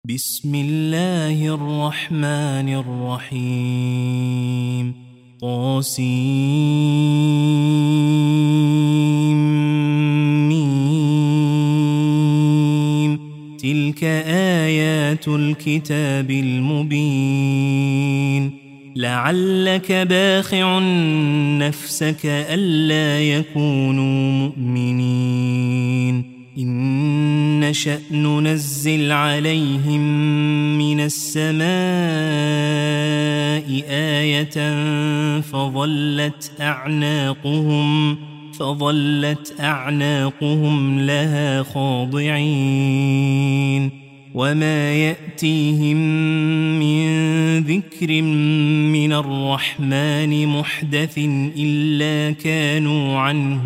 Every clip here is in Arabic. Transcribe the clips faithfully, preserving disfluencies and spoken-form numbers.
بسم الله الرحمن الرحيم طاسيم تلك آيات الكتاب المبين لعلك باخع نفسك ألا يكونوا مؤمنين إن نشأ ننزل عليهم من السماء آية فظلت أعناقهم فظلت أعناقهم لها خاضعين وما يأتيهم من ذكر من الرحمن محدث إلا كانوا عنه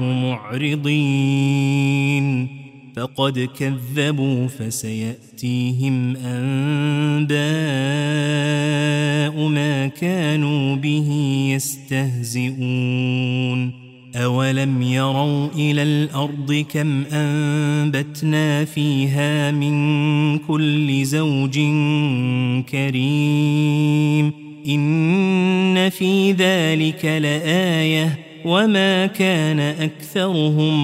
معرضين فقد كذبوا فسيأتيهم أنباء ما كانوا به يستهزئون أولم يروا إلى الأرض كم أنبتنا فيها من كل زوج كريم إن في ذلك لآية وما كان أكثرهم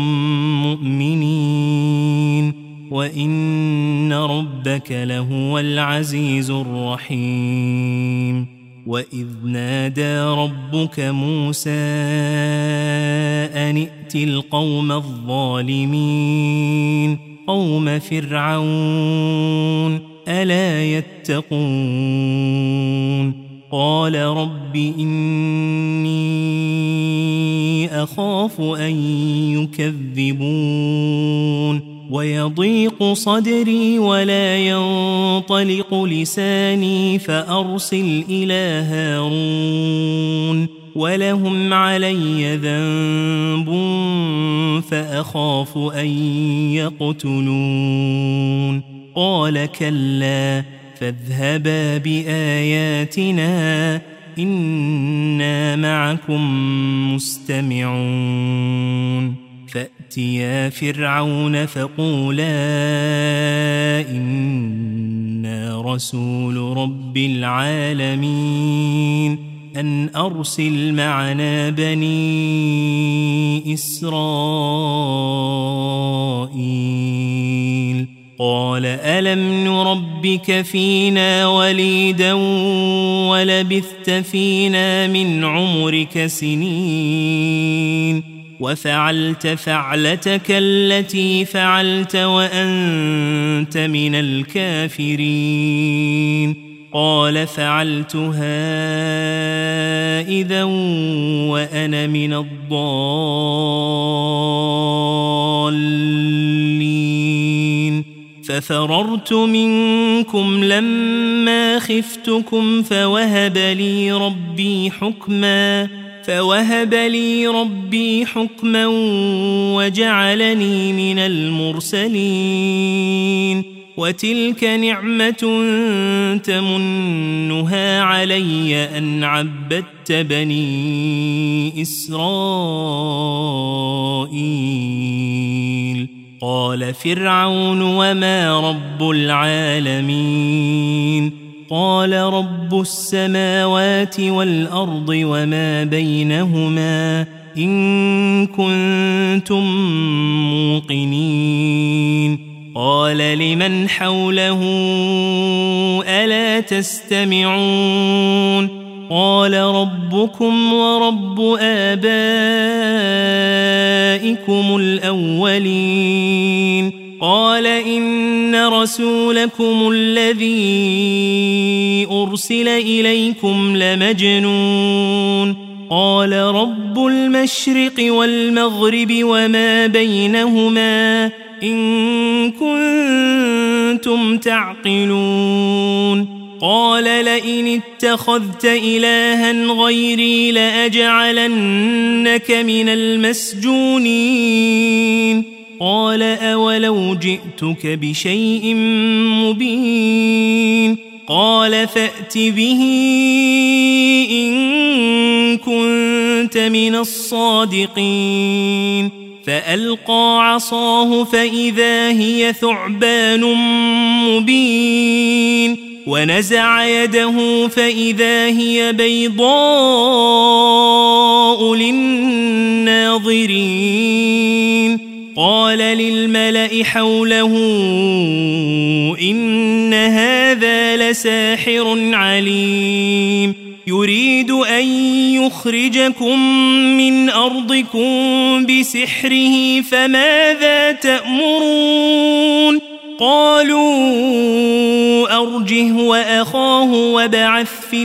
مؤمنين وإن ربك لهو العزيز الرحيم وإذ نادى ربك موسى أن ائت القوم الظالمين قوم فرعون ألا يتقون قال رب إني أخاف أن يكذبون ويضيق صدري ولا ينطلق لساني فأرسل إلى هارون ولهم علي ذنب فأخاف أن يقتلون قال كلا فاذهبا بآياتنا إنا معكم مستمعون فأتيا فرعون فقولا إنا رسول رب العالمين أن أرسل معنا بني إسرائيل قال ألم نربك فينا وليدا ولبثت فينا من عمرك سنين وفعلت فعلتك التي فعلت وأنت من الكافرين قال فعلتها إذا وأنا من الضالين ففررت منكم لما خفتكم فوهب لي ربي حكما فوهب لي ربي حكما وجعلني من المرسلين وتلك نعمة تمنها علي أن عبدت بني إسرائيل قال فرعون وما رب العالمين قال رب السماوات والأرض وما بينهما إن كنتم موقنين قال لمن حوله ألا تستمعون قال ربكم ورب آبائكم الأولين قال إن رسولكم الذي أرسل إليكم لمجنون قال رب المشرق والمغرب وما بينهما إن كنتم تعقلون قال لئن اتخذت إلها غيري لأجعلنك من المسجونين قال أولو جئتك بشيء مبين قال فأت به إن كنت من الصادقين فألقى عصاه فإذا هي ثعبان مبين ونزع يده فإذا هي بيضاء للناظرين قال للملأ حوله إن هذا لساحر عليم يريد أن يخرجكم من أرضكم بسحره فماذا تأمرون قالوا أرجه وأخاه وابعث في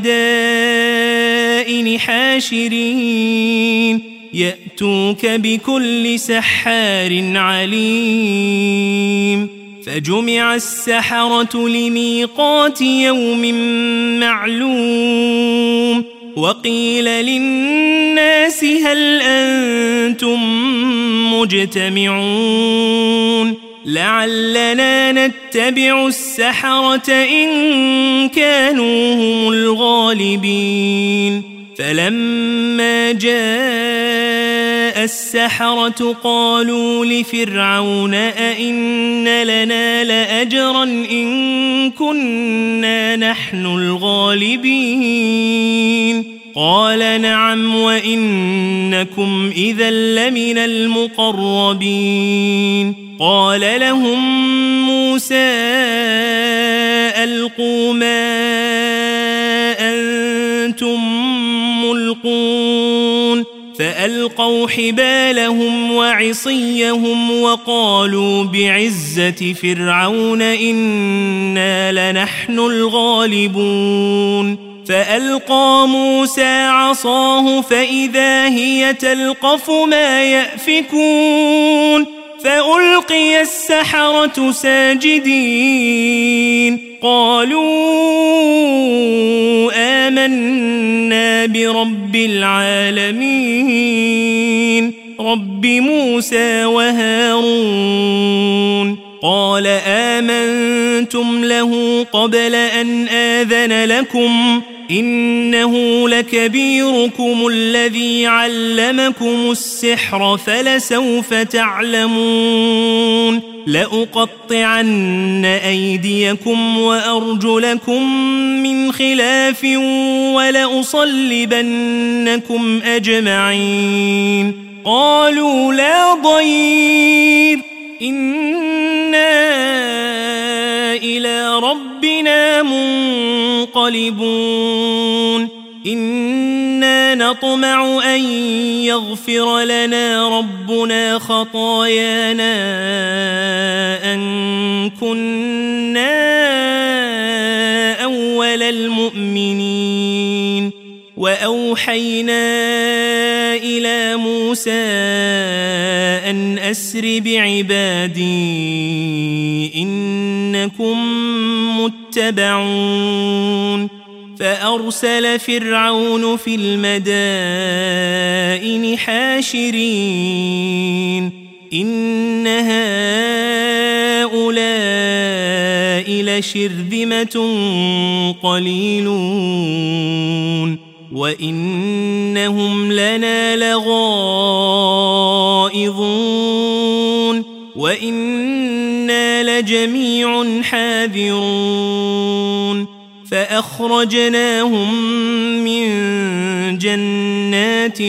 المدائن حاشرين يأتوك بكل سحار عليم فجمع السحرة لميقات يوم معلوم وقيل للناس هل أنتم مجتمعون لعلنا نتبع السحرة إن كانوا هم الغالبين فلما جاء السحرة قالوا لفرعون أئن لنا لأجرا إن كنا نحن الغالبين قال نعم وإنكم إذا لمن المقربين قال لهم موسى ألقوا ما أنتم ملقون فألقوا حبالهم وعصيهم وقالوا بعزة فرعون إنا لنحن الغالبون فألقى موسى عصاه فإذا هي تلقف ما يأفكون فألقي السحرة ساجدين قالوا آمنا برب العالمين رب موسى وهارون قال آمنتم له قبل أن آذن لكم إنه لكبيركم الذي علمكم السحر فلسوف تعلمون لأقطعن أيديكم وأرجلكم من خلاف ولأصلبنكم أجمعين قالوا لا ضير إنا إلى ربنا منقلبون إنا نطمع أن يغفر لنا ربنا خطايانا أن كنا أول المؤمنين وأوحينا إلى موسى أن أسر بعبادي إنكم متبعون فأرسل فرعون في المدائن حاشرين إن هؤلاء لشرذمة قليلون وإنهم لنا لغائظون وإنا لجميع حاذرون فأخرجناهم من جنات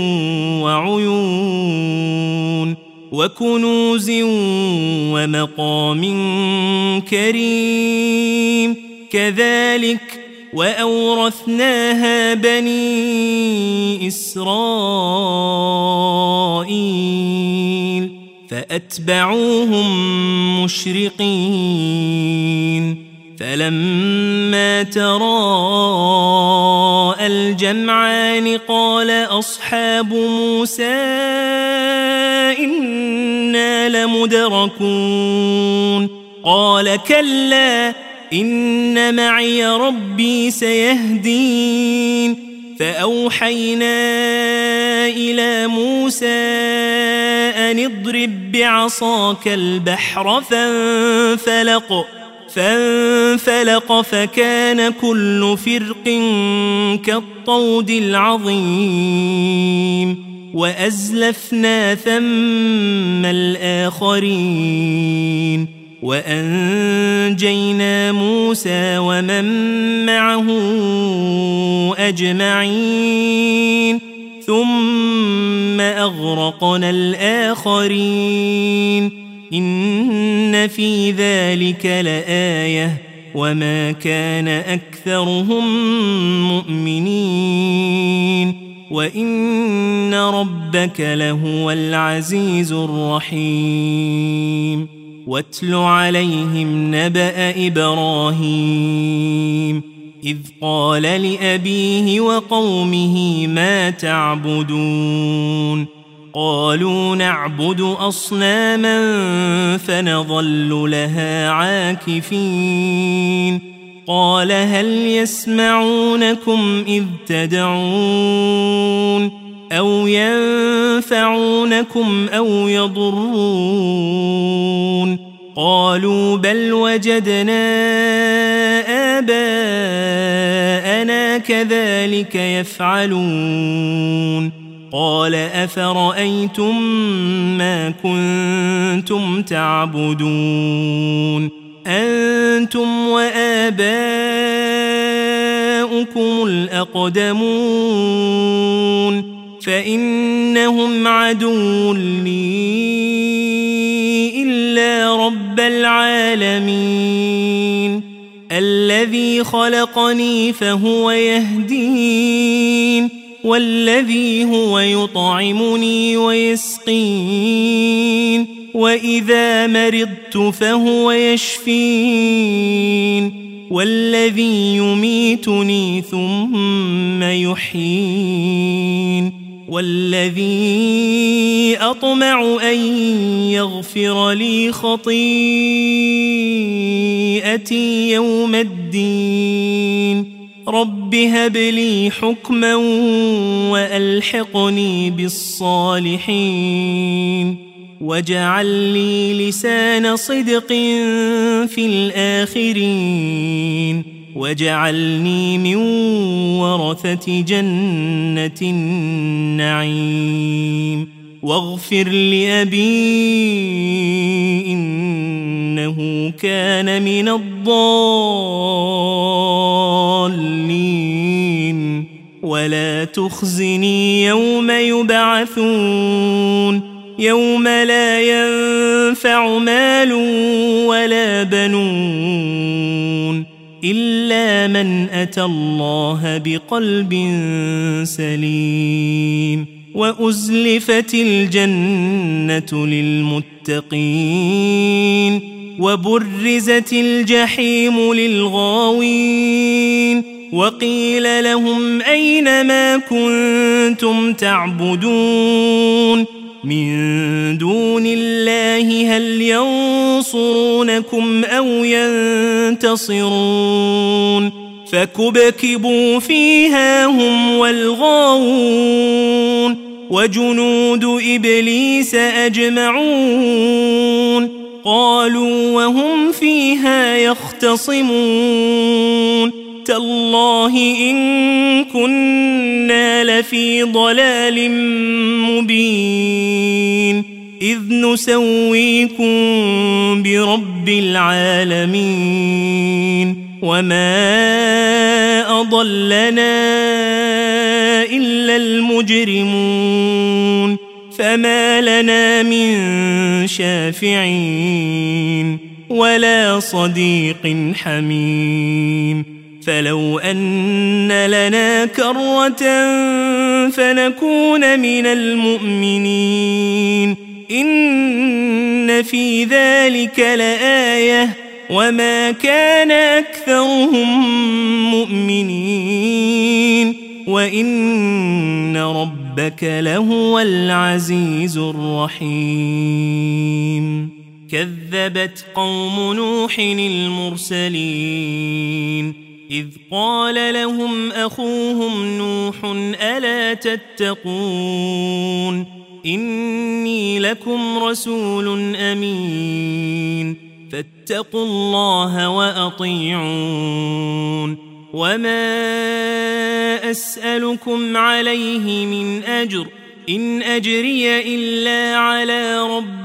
وعيون وكنوز ومقام كريم كذلك وأورثناها بني إسرائيل فأتبعوهم مشرقين فلما تراءى الجمعان قال أصحاب موسى إنا لمدركون قال كلا إن معي ربي سيهدين فأوحينا إلى موسى أن اضرب بعصاك البحر فانفلق فانفلق فكان كل فرق كالطود العظيم وأزلفنا ثم الآخرين وأنجينا موسى ومن معه أجمعين ثم أغرقنا الآخرين إن في ذلك لآية وما كان أكثرهم مؤمنين وإن ربك لهو العزيز الرحيم واتل عليهم نبأ إبراهيم إذ قال لأبيه وقومه ما تعبدون قالوا نعبد أصناما فنظل لها عاكفين قال هل يسمعونكم إذ تدعون أو ينفعونكم أو يضرون قالوا بل وجدنا آباءنا كذلك يفعلون قال أفرأيتم ما كنتم تعبدون أنتم وآباؤكم الأقدمون فإنهم عدو لي إلا رب العالمين الذي خلقني فهو يهدين والذي هو يطعمني ويسقين وإذا مرضت فهو يشفين والذي يميتني ثم يحيين والذي أطمع أن يغفر لي خطيئتي يوم الدين رب هب لي حكما وألحقني بالصالحين واجعل لي لسان صدق في الآخرين واجعلني من ورثة جنة النعيم واغفر لأبي إنه كان من الضالين ولا تخزني يوم يبعثون يوم لا ينفع مال ولا بنون إلا من أتى الله بقلب سليم وأزلفت الجنة للمتقين وبرزت الجحيم للغاوين وقيل لهم أين ما كنتم تعبدون من دون الله هل ينصرونكم أو ينتصرون فكبكبوا فيها هم والغاوون وجنود إبليس أجمعون قالوا وهم فيها يختصمون تالله إن كنا لفي ضلال مبين إذ نسويكم برب العالمين وما أضلنا إلا المجرمون فما لنا من شافعين ولا صديق حميم فلو أن لنا كرة فنكون من المؤمنين إن في ذلك لآية وما كان أكثرهم مؤمنين وإن ربك لهو العزيز الرحيم كذبت قوم نوح المرسلين إذ قال لهم أخوهم نوح ألا تتقون إني لكم رسول أمين فاتقوا الله وأطيعون وما أسألكم عليه من أجر إن أجري إلا على رب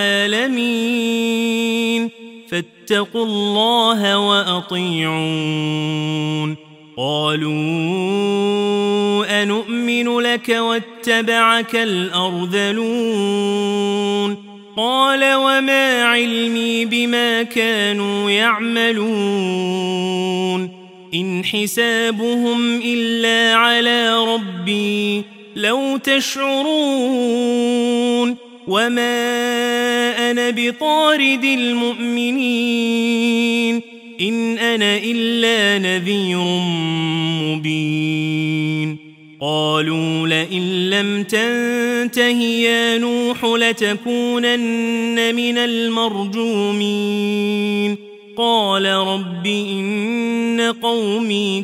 العالمين فاتقوا الله وأطيعون قالوا أنؤمن لك واتبعك الأرذلون قال وما علمي بما كانوا يعملون إن حسابهم إلا على ربي لو تشعرون وما أنا بطارد المؤمنين إن أنا إلا نذير مبين قالوا لئن لم تنته يا نوح لتكونن من المرجومين قال رب إن قومي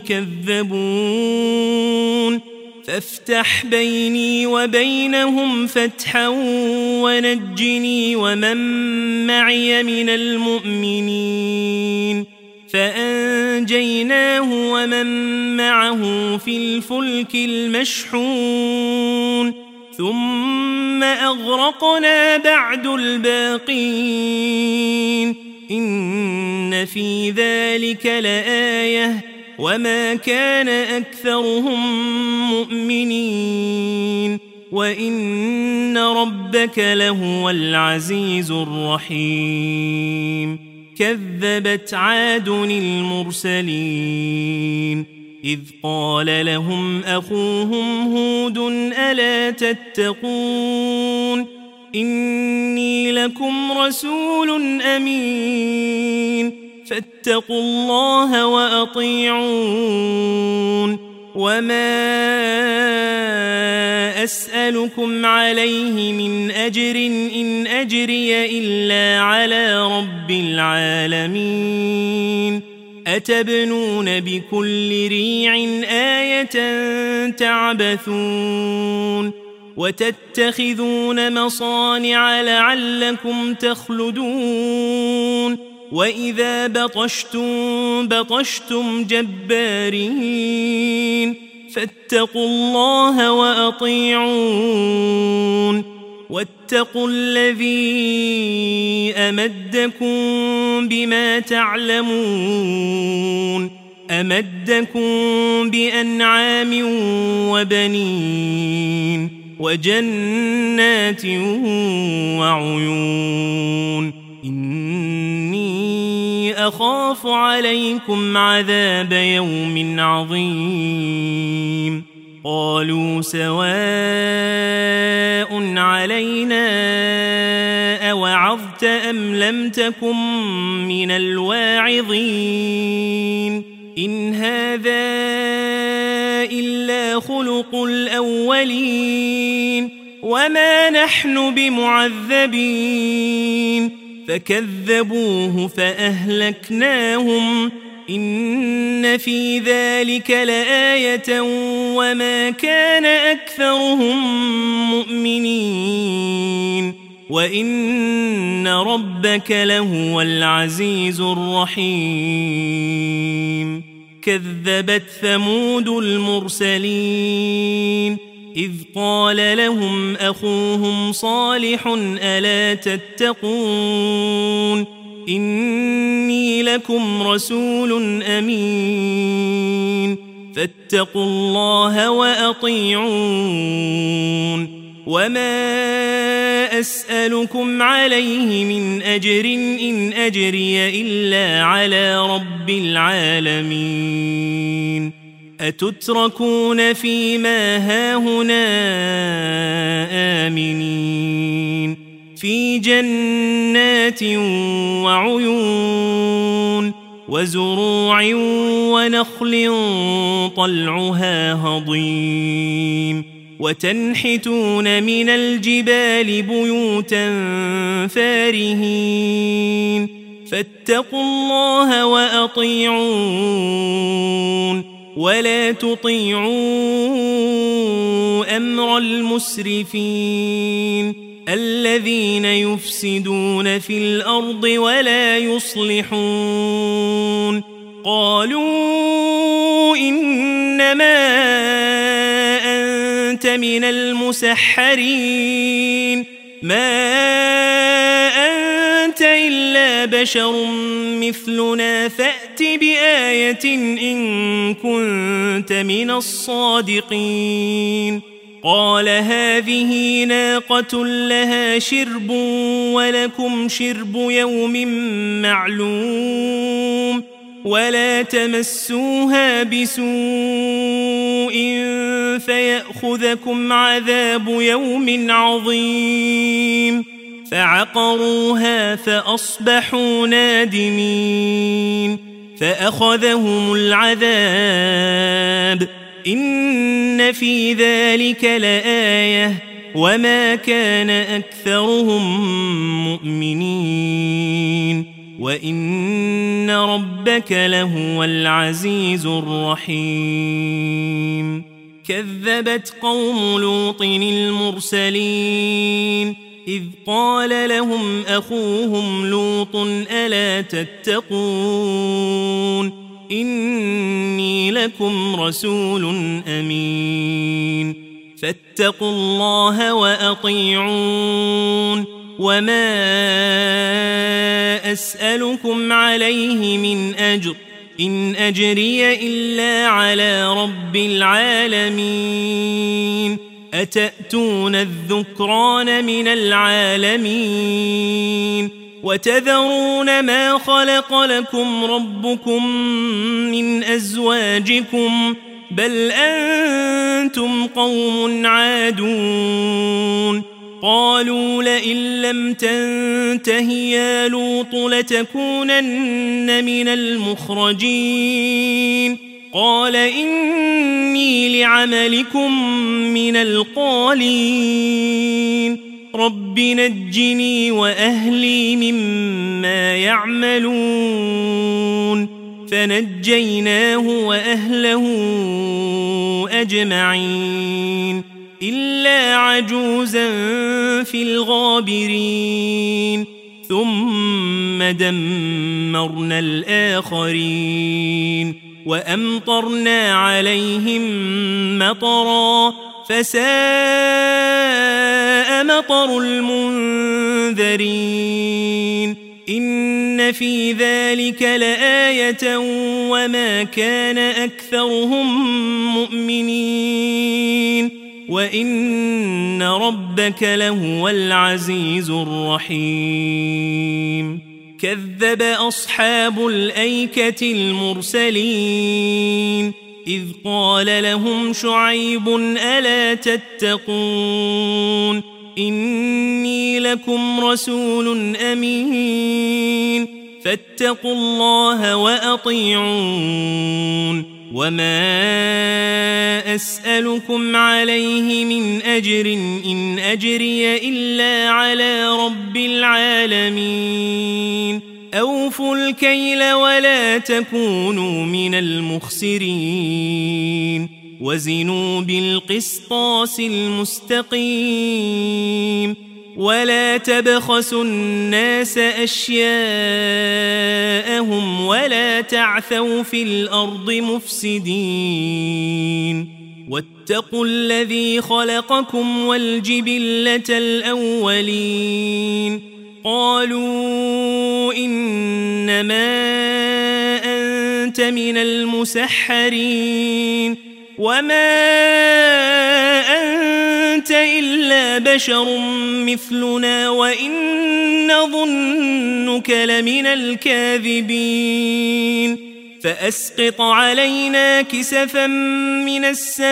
كذبون فافتح بيني وبينهم فتحا ونجني ومن معي من المؤمنين فأنجيناه ومن معه في الفلك المشحون ثم أغرقنا بعد الباقين إن في ذلك لآية وما كان أكثرهم مؤمنين وإن ربك لهو العزيز الرحيم كذبت عاد المرسلين إذ قال لهم أخوهم هود ألا تتقون إني لكم رسول أمين فاتقوا الله وأطيعون وما أسألكم عليه من أجر إن أجري إلا على رب العالمين أتبنون بكل ريع آية تعبثون وتتخذون مصانع لعلكم تخلدون وإذا بطشتم بطشتم جبارين فاتقوا الله وأطيعون واتقوا الذي أمدكم بما تعلمون أمدكم بأنعام وبنين وجنات وعيون إني أخاف عليكم عذاب يوم عظيم قالوا سواء علينا أوعظت أم لم تكن من الواعظين إن هذا إلا خلق الأولين وما نحن بمعذبين فكذبوه فأهلكناهم إن في ذلك لآية وما كان أكثرهم مؤمنين وإن ربك لهو العزيز الرحيم كذبت ثمود المرسلين إذ قال لهم أخوهم صالح ألا تتقون إني لكم رسول أمين فاتقوا الله وأطيعون وما أسألكم عليه من أجر إن أجري إلا على رب العالمين أتتركون فيما هاهنا آمنين في جنات وعيون وزروع ونخل طلعها هضيم وتنحتون من الجبال بيوتا فارهين فاتقوا الله وأطيعون ولا تطيعوا أمر المسرفين الذين يفسدون في الأرض ولا يصلحون قالوا إنما أنت من المسحرين ما أنت إلا بشر مثلنا فأت بآية إن كنت من الصادقين قال هذه ناقة لها شرب ولكم شرب يوم معلوم ولا تمسوها بسوء فيأخذكم عذاب يوم عظيم فعقروها فأصبحوا نادمين فأخذهم العذاب إن في ذلك لآية وما كان أكثرهم مؤمنين وإن ربك لهو العزيز الرحيم كذبت قوم لوط المرسلين إذ قال لهم أخوهم لوط ألا تتقون إني لكم رسول أمين فاتقوا الله وأطيعون وما أسألكم عليه من أجر إن أجري إلا على رب العالمين أتأتون الذكران من العالمين وتذرون ما خلق لكم ربكم من أزواجكم بل أنتم قوم عادون قالوا لئن لم تنته يا لوط لتكونن من المخرجين قال إني لعملكم من القالين رب نجني وأهلي مما يعملون فنجيناه وأهله أجمعين إلا عجوزا في الغابرين ثم دمرنا الآخرين وأمطرنا عليهم مطرا فساء مطر المنذرين إن في ذلك لآية وما كان أكثرهم مؤمنين وإن ربك لهو العزيز الرحيم كذب أصحاب الأيكة المرسلين إذ قال لهم شعيب ألا تتقون إني لكم رسول أمين فاتقوا الله وأطيعون وما أسألكم عليه من أجر إن أجري إلا على رب العالمين أوفوا الكيل ولا تكونوا من المخسرين وزنوا بالقسطاس المستقيم ولا تبخسوا الناس أشياءهم ولا تعثوا في الأرض مفسدين واتقوا الذي خلقكم والجبلة الأولين قالوا إنما أنت من المسحرين وما أنت إلا بشر مثلنا وإن نظنك لمن الكاذبين فأسقط علينا كسفا من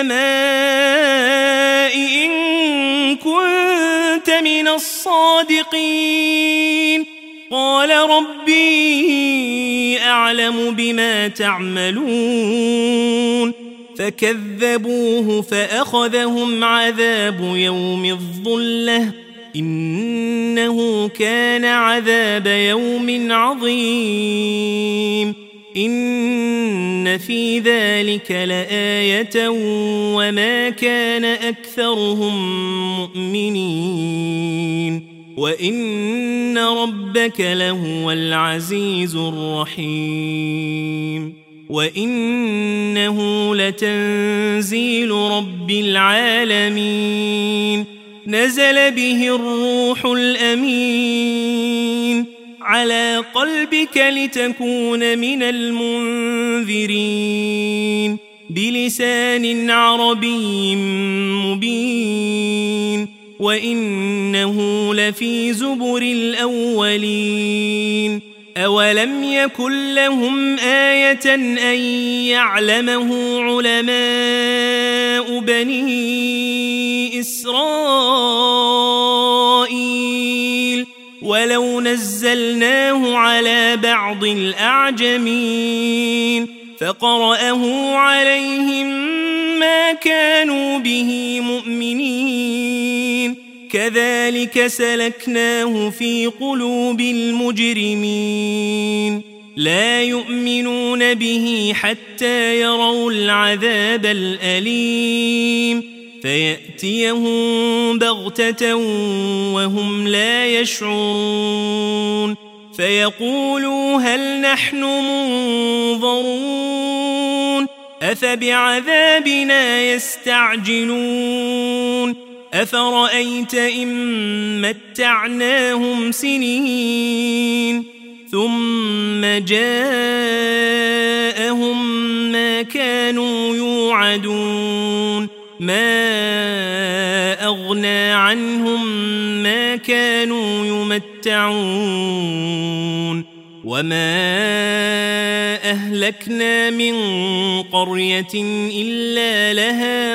السماء إن كنت من الصادقين قال ربي أعلم بما تعملون فكذبوه فأخذهم عذاب يوم الظلة إنه كان عذاب يوم عظيم إن في ذلك لآية وما كان أكثرهم مؤمنين وإن ربك لهو العزيز الرحيم وإنه لتنزيل رب العالمين نزل به الروح الأمين على قلبك لتكون من المنذرين بلسان عربي مبين وإنه لفي زبر الأولين أولم يكن لهم آية أن يعلمه علماء بني إسرائيل ولو نزلناه على بعض الأعجمين فقرأه عليهم ما كانوا به مؤمنين كذلك سلكناه في قلوب المجرمين لا يؤمنون به حتى يروا العذاب الأليم فيأتيهم بغتة وهم لا يشعرون فيقولوا هل نحن منظرون أفبعذابنا يستعجلون أفرأيت إن متعناهم سنين ثم جاءهم ما كانوا يوعدون ما أغنى عنهم ما كانوا يمتعون وما أهلكنا من قرية إلا لها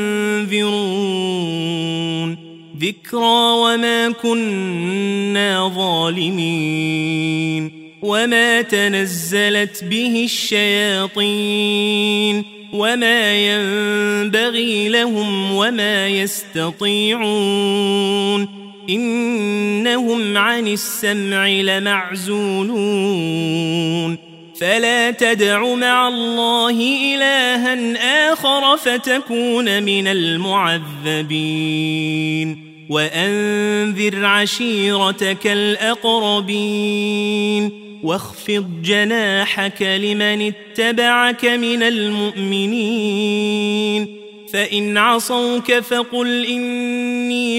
منذرون ذكرى وما كنا ظالمين وما تنزلت به الشياطين وما ينبغي لهم وما يستطيعون إنهم عن السمع لمعزولون فلا تدع مع الله إلها آخر فتكون من المعذبين وأنذر عشيرتك الأقربين واخفض جناحك لمن اتبعك من المؤمنين فإن عصوك فقل إني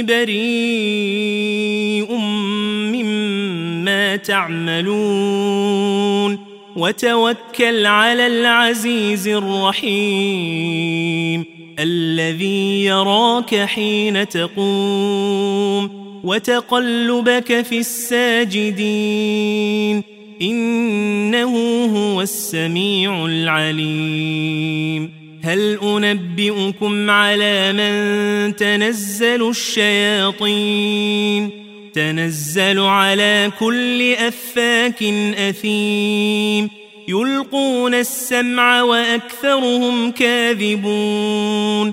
بريء مما تعملون وتوكل على العزيز الرحيم الذي يراك حين تقوم وتقلبك في الساجدين إنه هو السميع العليم هل أنبئكم على من تنزل الشياطين تنزل على كل أفاك أثيم يلقون السمع وأكثرهم كاذبون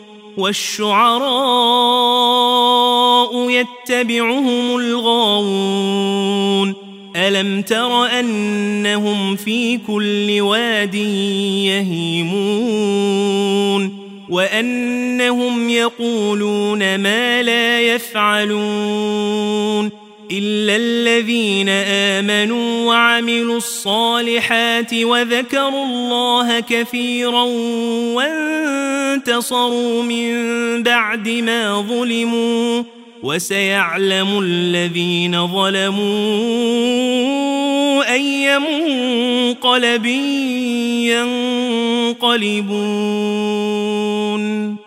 والشعراء يتبعهم الغاوون ألم تر أنهم في كل واد يهيمون وأنهم يقولون ما لا يفعلون إلا الذين آمنوا وعملوا الصالحات وذكروا الله كثيرا وانتصروا من بعد ما ظلموا وسيعلم الذين ظلموا أي منقلب ينقلبون